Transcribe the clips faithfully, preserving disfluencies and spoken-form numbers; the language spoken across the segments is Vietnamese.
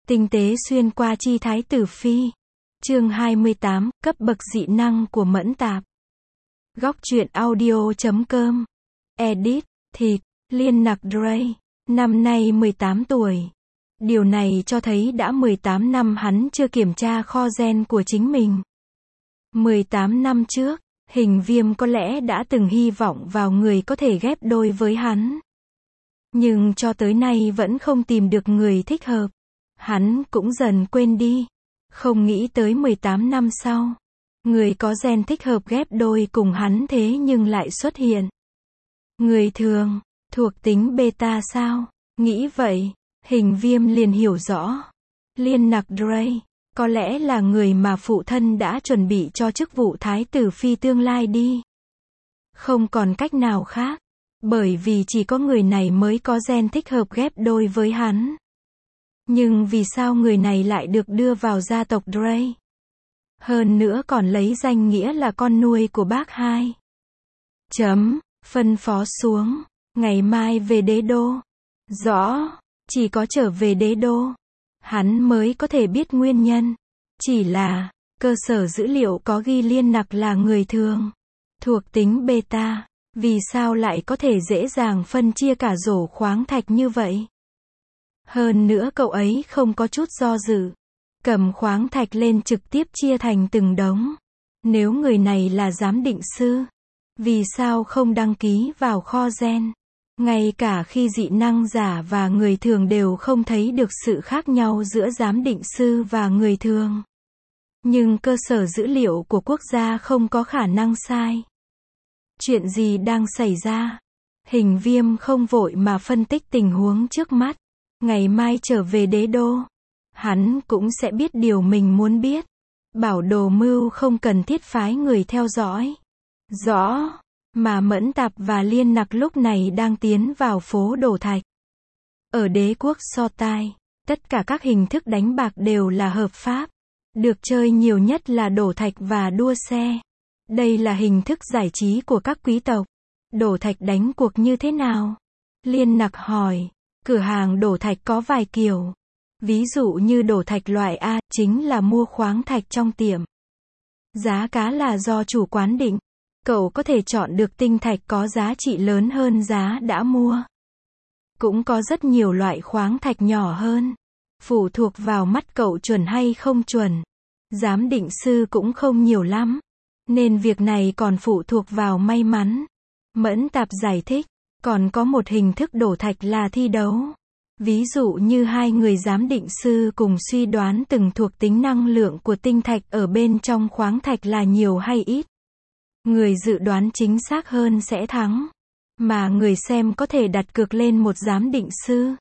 Tinh tế xuyên qua chi thái tử phi. Chương hai mươi tám, cấp bậc dị năng của Mẫn Tạp. Góc truyện audio chấm com. Edit, thịt, Liên Nặc Dray. Năm nay mười tám tuổi. Điều này cho thấy đã mười tám năm hắn chưa kiểm tra kho gen của chính mình. mười tám năm trước, Hình Viêm có lẽ đã từng hy vọng vào người có thể ghép đôi với hắn. Nhưng cho tới nay vẫn không tìm được người thích hợp. Hắn cũng dần quên đi. Không nghĩ tới mười tám năm sau, người có gen thích hợp ghép đôi cùng hắn thế nhưng lại xuất hiện. Người thường, thuộc tính beta sao? Nghĩ vậy, Hình Viêm liền hiểu rõ. Liên Nặc Dray, có lẽ là người mà phụ thân đã chuẩn bị cho chức vụ thái tử phi tương lai đi. Không còn cách nào khác, bởi vì chỉ có người này mới có gen thích hợp ghép đôi với hắn. Nhưng vì sao người này lại được đưa vào gia tộc Dray? Hơn nữa còn lấy danh nghĩa là con nuôi của bác hai. Chấm, phân phó xuống, ngày mai về đế đô. Rõ, chỉ có trở về đế đô, hắn mới có thể biết nguyên nhân. Chỉ là, cơ sở dữ liệu có ghi Liên Nặc là người thường, thuộc tính beta, vì sao lại có thể dễ dàng phân chia cả rổ khoáng thạch như vậy? Hơn nữa cậu ấy không có chút do dự, cầm khoáng thạch lên trực tiếp chia thành từng đống. Nếu người này là giám định sư, vì sao không đăng ký vào kho gen? Ngay cả khi dị năng giả và người thường đều không thấy được sự khác nhau giữa giám định sư và người thường. Nhưng cơ sở dữ liệu của quốc gia không có khả năng sai. Chuyện gì đang xảy ra? Hình Viêm không vội mà phân tích tình huống trước mắt. Ngày mai trở về đế đô, hắn cũng sẽ biết điều mình muốn biết. Bảo Đồ Mưu không cần thiết phái người theo dõi. Rõ, mà Mẫn Tạp và Liên Nặc lúc này đang tiến vào phố Đổ Thạch. Ở đế quốc So Tai, tất cả các hình thức đánh bạc đều là hợp pháp. Được chơi nhiều nhất là đổ thạch và đua xe. Đây là hình thức giải trí của các quý tộc. Đổ thạch đánh cuộc như thế nào? Liên Nặc hỏi. Cửa hàng đổ thạch có vài kiểu. Ví dụ như đổ thạch loại A, chính là mua khoáng thạch trong tiệm. Giá cá là do chủ quán định. Cậu có thể chọn được tinh thạch có giá trị lớn hơn giá đã mua. Cũng có rất nhiều loại khoáng thạch nhỏ hơn. Phụ thuộc vào mắt cậu chuẩn hay không chuẩn. Giám định sư cũng không nhiều lắm. Nên việc này còn phụ thuộc vào may mắn. Mẫn Tạp giải thích. Còn có một hình thức đổ thạch là thi đấu. Ví dụ như hai người giám định sư cùng suy đoán từng thuộc tính năng lượng của tinh thạch ở bên trong khoáng thạch là nhiều hay ít. Người dự đoán chính xác hơn sẽ thắng. Mà người xem có thể đặt cược lên một giám định sư.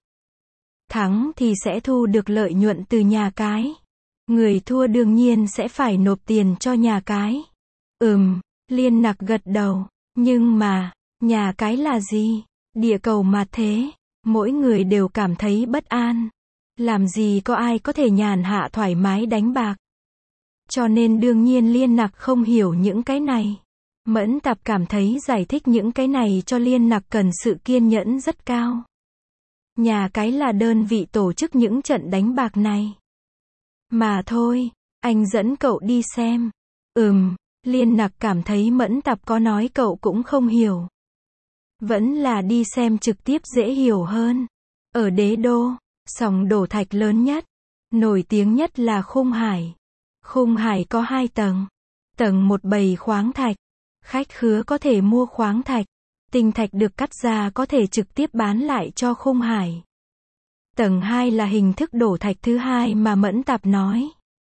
Thắng thì sẽ thu được lợi nhuận từ nhà cái. Người thua đương nhiên sẽ phải nộp tiền cho nhà cái. Ừm, Liên Nặc gật đầu. Nhưng mà, nhà cái là gì? Địa cầu mà thế. Mỗi người đều cảm thấy bất an. Làm gì có ai có thể nhàn hạ thoải mái đánh bạc. Cho nên đương nhiên Liên Nặc không hiểu những cái này. Mẫn Tạp cảm thấy giải thích những cái này cho Liên Nặc cần sự kiên nhẫn rất cao. Nhà cái là đơn vị tổ chức những trận đánh bạc này. Mà thôi, anh dẫn cậu đi xem. Ừm, Liên Nặc cảm thấy Mẫn Tạp có nói cậu cũng không hiểu. Vẫn là đi xem trực tiếp dễ hiểu hơn. Ở đế đô, sòng đổ thạch lớn nhất, nổi tiếng nhất là Khung Hải. Khung Hải có hai tầng. Tầng một bày khoáng thạch. Khách khứa có thể mua khoáng thạch. Tinh thạch được cắt ra có thể trực tiếp bán lại cho Khung Hải. Tầng hai là hình thức đổ thạch thứ hai mà Mẫn Tạp nói.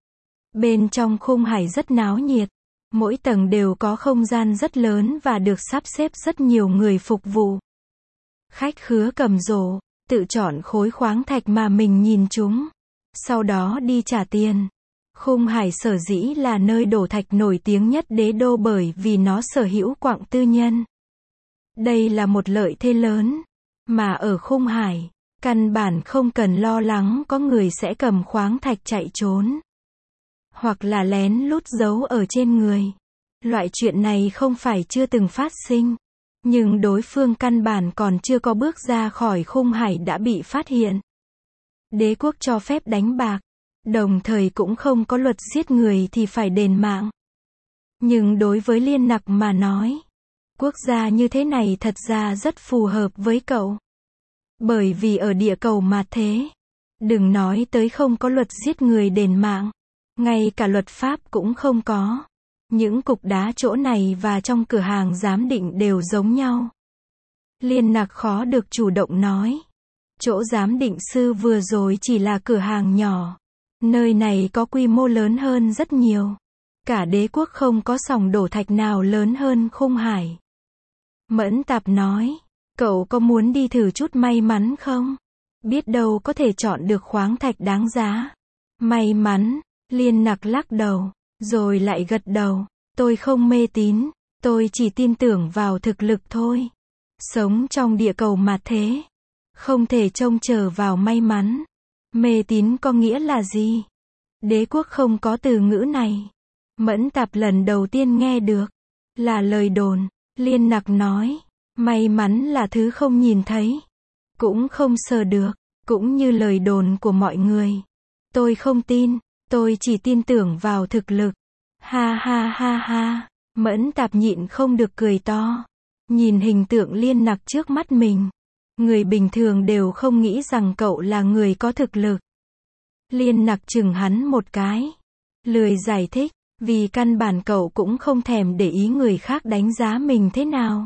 Bên trong Khung Hải rất náo nhiệt. Mỗi tầng đều có không gian rất lớn và được sắp xếp rất nhiều người phục vụ. Khách khứa cầm rổ, tự chọn khối khoáng thạch mà mình nhìn chúng. Sau đó đi trả tiền. Khung Hải sở dĩ là nơi đổ thạch nổi tiếng nhất đế đô bởi vì nó sở hữu quặng tư nhân. Đây là một lợi thế lớn. Mà ở Khung Hải, căn bản không cần lo lắng có người sẽ cầm khoáng thạch chạy trốn. Hoặc là lén lút giấu ở trên người. Loại chuyện này không phải chưa từng phát sinh. Nhưng đối phương căn bản còn chưa có bước ra khỏi Khung Hải đã bị phát hiện. Đế quốc cho phép đánh bạc, đồng thời cũng không có luật giết người thì phải đền mạng. Nhưng đối với Liên Nặc mà nói, quốc gia như thế này thật ra rất phù hợp với cậu. Bởi vì ở địa cầu mà thế, đừng nói tới không có luật giết người đền mạng, ngay cả luật pháp cũng không có. Những cục đá chỗ này và trong cửa hàng giám định đều giống nhau. Liên Nặc khó được chủ động nói. Chỗ giám định sư vừa rồi chỉ là cửa hàng nhỏ. Nơi này có quy mô lớn hơn rất nhiều. Cả đế quốc không có xòng đổ thạch nào lớn hơn Khung Hải. Mẫn Tạp nói, cậu có muốn đi thử chút may mắn không? Biết đâu có thể chọn được khoáng thạch đáng giá. May mắn, Liên Nặc lắc đầu, rồi lại gật đầu. Tôi không mê tín, tôi chỉ tin tưởng vào thực lực thôi. Sống trong địa cầu mà thế, không thể trông chờ vào may mắn. Mê tín có nghĩa là gì? Đế quốc không có từ ngữ này. Mẫn Tạp lần đầu tiên nghe được. Là lời đồn. Liên Nặc nói, may mắn là thứ không nhìn thấy, cũng không sờ được, cũng như lời đồn của mọi người. Tôi không tin, tôi chỉ tin tưởng vào thực lực. Ha ha ha ha, Mẫn Tạp nhịn không được cười to. Nhìn hình tượng Liên Nặc trước mắt mình. Người bình thường đều không nghĩ rằng cậu là người có thực lực. Liên Nặc chừng hắn một cái. Lười giải thích, vì căn bản cậu cũng không thèm để ý người khác đánh giá mình thế nào.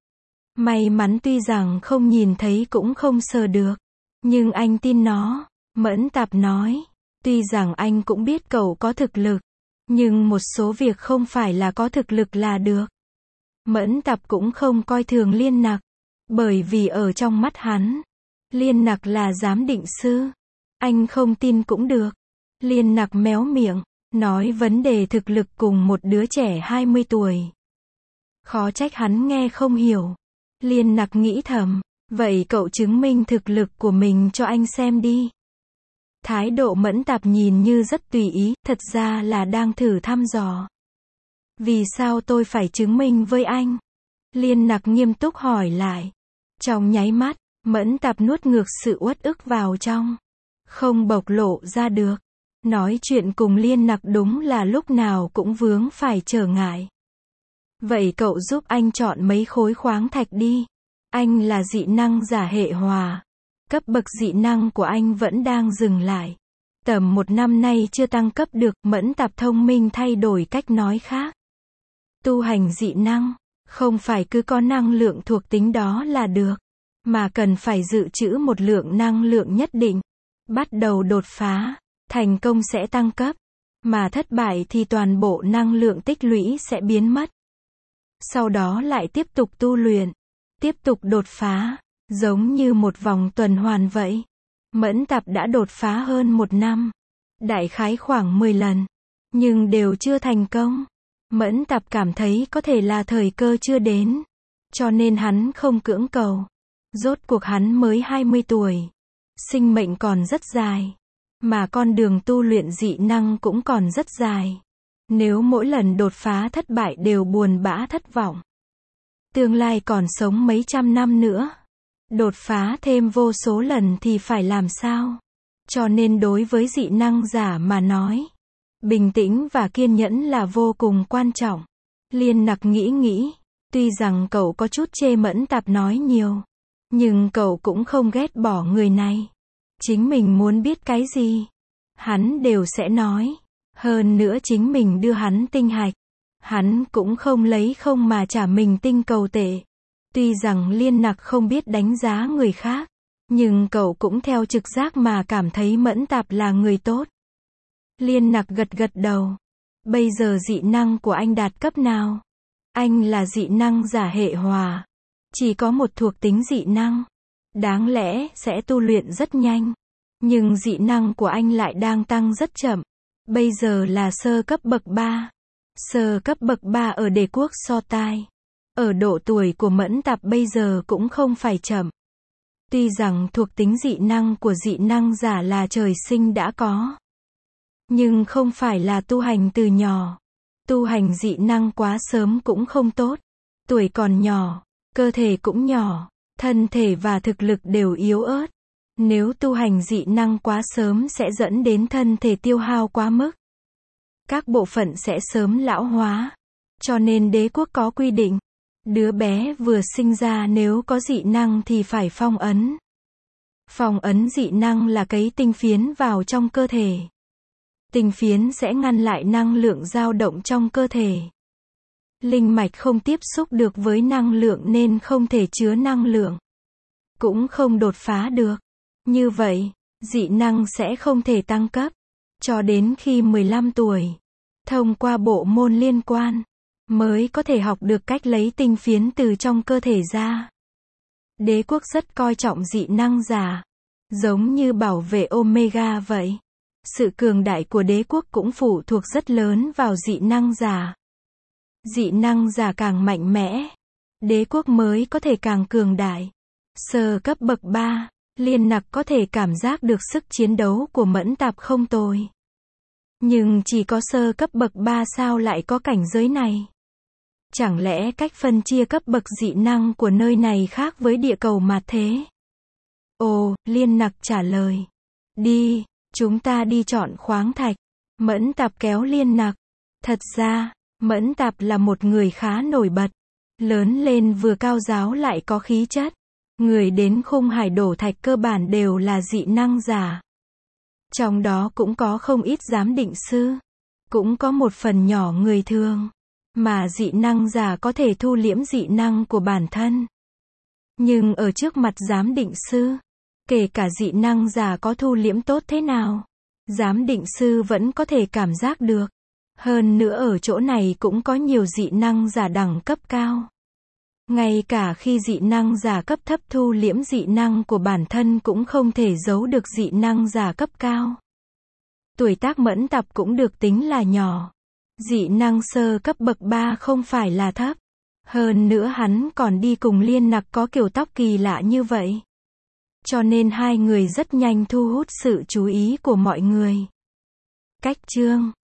May mắn tuy rằng không nhìn thấy cũng không sờ được, nhưng anh tin nó. Mẫn Tạp nói, tuy rằng anh cũng biết cậu có thực lực, nhưng một số việc không phải là có thực lực là được. Mẫn Tạp cũng không coi thường Liên Nặc, bởi vì ở trong mắt hắn, Liên Nặc là giám định sư. Anh không tin cũng được. Liên Nặc méo miệng, nói vấn đề thực lực cùng một đứa trẻ hai mươi tuổi. Khó trách hắn nghe không hiểu. Liên Nặc nghĩ thầm, vậy cậu chứng minh thực lực của mình cho anh xem đi. Thái độ Mẫn Tạp nhìn như rất tùy ý, thật ra là đang thử thăm dò. Vì sao tôi phải chứng minh với anh? Liên Nặc nghiêm túc hỏi lại. Trong nháy mắt, Mẫn Tạp nuốt ngược sự uất ức vào trong. Không bộc lộ ra được. Nói chuyện cùng Liên Nặc đúng là lúc nào cũng vướng phải trở ngại. Vậy cậu giúp anh chọn mấy khối khoáng thạch đi. Anh là dị năng giả hệ hòa. Cấp bậc dị năng của anh vẫn đang dừng lại. Tầm một năm nay chưa tăng cấp được. Mẫn Tạp thông minh thay đổi cách nói khác. Tu hành dị năng, không phải cứ có năng lượng thuộc tính đó là được, mà cần phải dự trữ một lượng năng lượng nhất định. Bắt đầu đột phá, thành công sẽ tăng cấp, mà thất bại thì toàn bộ năng lượng tích lũy sẽ biến mất. Sau đó lại tiếp tục tu luyện, tiếp tục đột phá, giống như một vòng tuần hoàn vậy. Mẫn Tạp đã đột phá hơn một năm, đại khái khoảng mười lần, nhưng đều chưa thành công. Mẫn Tạp cảm thấy có thể là thời cơ chưa đến, cho nên hắn không cưỡng cầu. Rốt cuộc hắn mới hai mươi tuổi, sinh mệnh còn rất dài, mà con đường tu luyện dị năng cũng còn rất dài. Nếu mỗi lần đột phá thất bại đều buồn bã thất vọng, tương lai còn sống mấy trăm năm nữa, đột phá thêm vô số lần thì phải làm sao? Cho nên đối với dị năng giả mà nói, bình tĩnh và kiên nhẫn là vô cùng quan trọng. Liên Nặc nghĩ nghĩ, tuy rằng cậu có chút chê Mẫn Tạp nói nhiều, nhưng cậu cũng không ghét bỏ người này. Chính mình muốn biết cái gì, hắn đều sẽ nói. Hơn nữa chính mình đưa hắn tinh hạch, hắn cũng không lấy không mà trả mình tinh cầu tệ. Tuy rằng Liên Nặc không biết đánh giá người khác, nhưng cậu cũng theo trực giác mà cảm thấy Mẫn Tạp là người tốt. Liên Nặc gật gật đầu. Bây giờ dị năng của anh đạt cấp nào? Anh là dị năng giả hệ hòa. Chỉ có một thuộc tính dị năng. Đáng lẽ sẽ tu luyện rất nhanh. Nhưng dị năng của anh lại đang tăng rất chậm. Bây giờ là sơ cấp bậc ba. Sơ cấp bậc ba ở đế quốc So Tai. Ở độ tuổi của Mẫn Tạp bây giờ cũng không phải chậm. Tuy rằng thuộc tính dị năng của dị năng giả là trời sinh đã có, nhưng không phải là tu hành từ nhỏ. Tu hành dị năng quá sớm cũng không tốt. Tuổi còn nhỏ, cơ thể cũng nhỏ, thân thể và thực lực đều yếu ớt. Nếu tu hành dị năng quá sớm sẽ dẫn đến thân thể tiêu hao quá mức. Các bộ phận sẽ sớm lão hóa. Cho nên đế quốc có quy định, đứa bé vừa sinh ra nếu có dị năng thì phải phong ấn. Phong ấn dị năng là cấy tinh phiến vào trong cơ thể. Tinh phiến sẽ ngăn lại năng lượng dao động trong cơ thể. Linh mạch không tiếp xúc được với năng lượng nên không thể chứa năng lượng. Cũng không đột phá được. Như vậy, dị năng sẽ không thể tăng cấp. Cho đến khi mười lăm tuổi. Thông qua bộ môn liên quan. Mới có thể học được cách lấy tinh phiến từ trong cơ thể ra. Đế quốc rất coi trọng dị năng giả. Giống như bảo vệ Omega vậy. Sự cường đại của đế quốc cũng phụ thuộc rất lớn vào dị năng giả. Dị năng giả càng mạnh mẽ, đế quốc mới có thể càng cường đại. Sơ cấp bậc ba, Liên Nặc có thể cảm giác được sức chiến đấu của Mẫn Tạp không tồi. Nhưng chỉ có sơ cấp bậc ba sao lại có cảnh giới này? Chẳng lẽ cách phân chia cấp bậc dị năng của nơi này khác với địa cầu mà thế? Ồ, Liên Nặc trả lời. Đi, chúng ta đi chọn khoáng thạch. Mẫn Tạp kéo Liên Nặc. Thật ra, Mẫn Tạp là một người khá nổi bật. Lớn lên vừa cao giáo lại có khí chất. Người đến khung hải đổ thạch cơ bản đều là dị năng giả. Trong đó cũng có không ít giám định sư. Cũng có một phần nhỏ người thường. Mà dị năng giả có thể thu liễm dị năng của bản thân. Nhưng ở trước mặt giám định sư, kể cả dị năng giả có thu liễm tốt thế nào, giám định sư vẫn có thể cảm giác được. Hơn nữa ở chỗ này cũng có nhiều dị năng giả đẳng cấp cao. Ngay cả khi dị năng giả cấp thấp thu liễm dị năng của bản thân cũng không thể giấu được dị năng giả cấp cao. Tuổi tác Mẫn Tạp cũng được tính là nhỏ. Dị năng sơ cấp bậc ba không phải là thấp. Hơn nữa hắn còn đi cùng Liên Nặc có kiểu tóc kỳ lạ như vậy. Cho nên hai người rất nhanh thu hút sự chú ý của mọi người. Cách chương